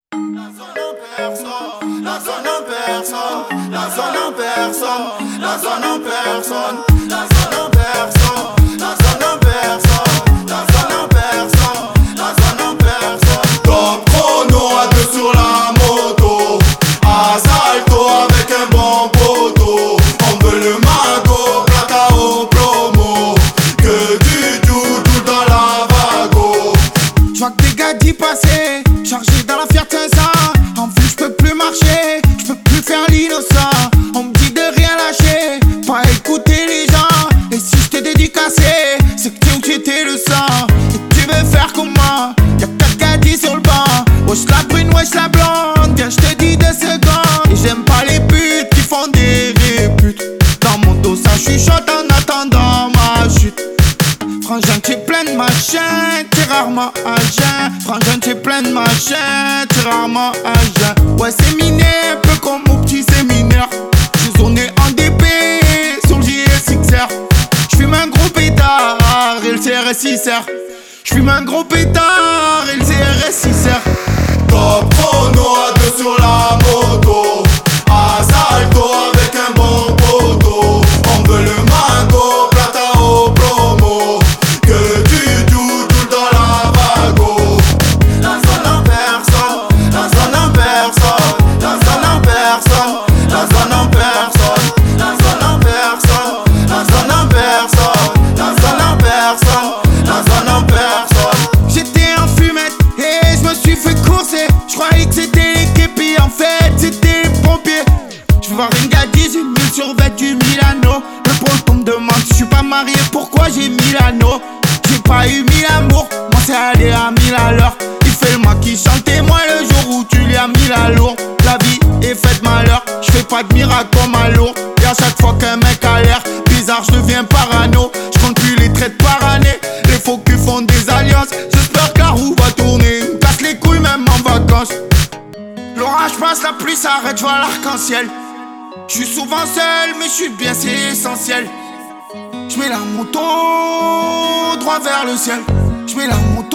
La zone en personne, la zone en personne, la zone en personne, la zone en personne, la zone en personne, la zone en personne, la zone en personne, la zone en personne. Top chrono à deux sur la moto, Asalto avec un bon poteau. On veut le mago, plata au promo, que du tout dans la vago. J'vois que des gars d'y passer, chargés dans la Fiat 500. En plus j'peux plus marcher, j'peux plus faire l'innocent. On me dit de rien lâcher, pas écouter les gens. Et si j't'ai dédicacé, c'est que t'es où j'étais le sang. Et tu veux faire comment? Y'a 4 gadis sur le banc. Wesh la brune, wesh la blonde, viens j'te dis 2 secondes. Et j'aime pas les putes qui font des réputes. Dans mon dos ça chuchote en attendant ma chute. Frangin, t'es plein de machin, t'es rarement à jeun. Frangin, t'es plein de machin, t'es rarement à jeun. Ouais, c'est miné, un peu comme mon petit séminaire. J'ai zoné en DP sur le JSXR. J'fume un gros pétard et le CRS6R. J'fume un gros pétard et le CRS6R. Top chrono à deux sur la moto, Asalto avec un bon poteau. On veut le mago, plata au promo, que du tout dans la vago. La zone en personne, la zone en personne, la zone en personne, la zone en personne, la zone en personne, la zone en personne, la zone en personne, la zone en personne. J'étais en fumette et je me suis fait courser. Je croyais que c'était les képis, en fait c'était les pompiers. Je veux voir une gadise, une mille survêtue Milano. Le pote me demande si je suis pas marié, pourquoi j'ai Milano. J'ai pas eu 1000 amours, moi c'est aller à 1000 à l'heure. Il fait le moi qui chantait, moi le jour où tu lui as mis la lourde. La vie est faite malheur, je fais pas de miracle comme à lourd. Et à chaque fois qu'un mec a l'air bizarre, je deviens parano. Je compte plus les traites par année, les faux culs font des alliances. J'espère que la roue va tourner, me casse les couilles même en vacances. L'orage passe, la pluie s'arrête, je vois l'arc-en-ciel. Je suis souvent seul, mais je suis bien, c'est essentiel. Je mets la moto droit vers le ciel. Je mets la moto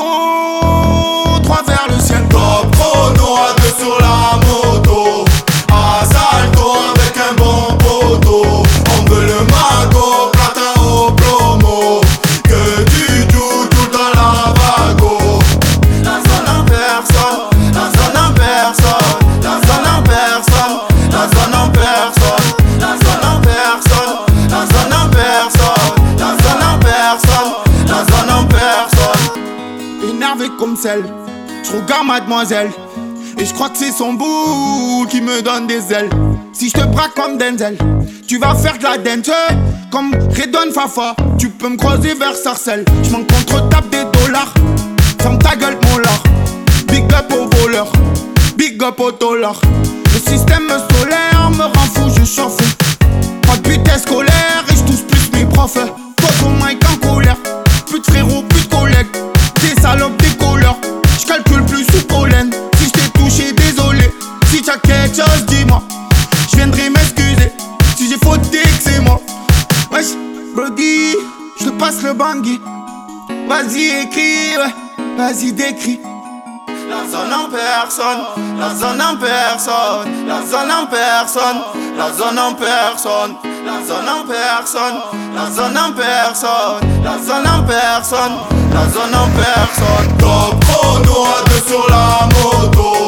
droit vers le ciel. Top chrono à deux sur la moto, Asalto avec un bon poteau. On veut le mago, plata au promo, que du tout dans la vago. La zone en personne, la zone en personne, la zone en personne, la zone en personne, la zone en personne, la zone en personne, la zone en personne, la zone en personne. Énervé comme celle, je regarde mademoiselle et je crois que c'est son bout qui me donne des ailes. Si je te braque comme Denzel, tu vas faire de la dance comme Redon Fafa. Tu peux me croiser vers Sarcelles, je m'en contre-tape des dollars. Ferme ta gueule mon lard, big up aux voleurs, big up aux dollars. Le système solaire me rend fou, je chauffe. Pas de bulletin scolaire et je touche plus mes profs. Toi ton mic en colère, plus de frérots, plus de collègues. Des salopes, des couleurs, je calcule plus sous pollen. Si je t'ai touché, désolé. Si t'as quelque chose, dis-moi, je viendrai m'excuser. Si j'ai fauté, que c'est moi. Wesh, Brody, je te passe le bangui. Vas-y, écris, ouais, vas-y, décris. La zone en personne, la zone en personne, la zone en personne, la zone en personne, la zone en personne, la zone en personne, la zone en personne, la zone en personne. Top chrono à deux sur la moto,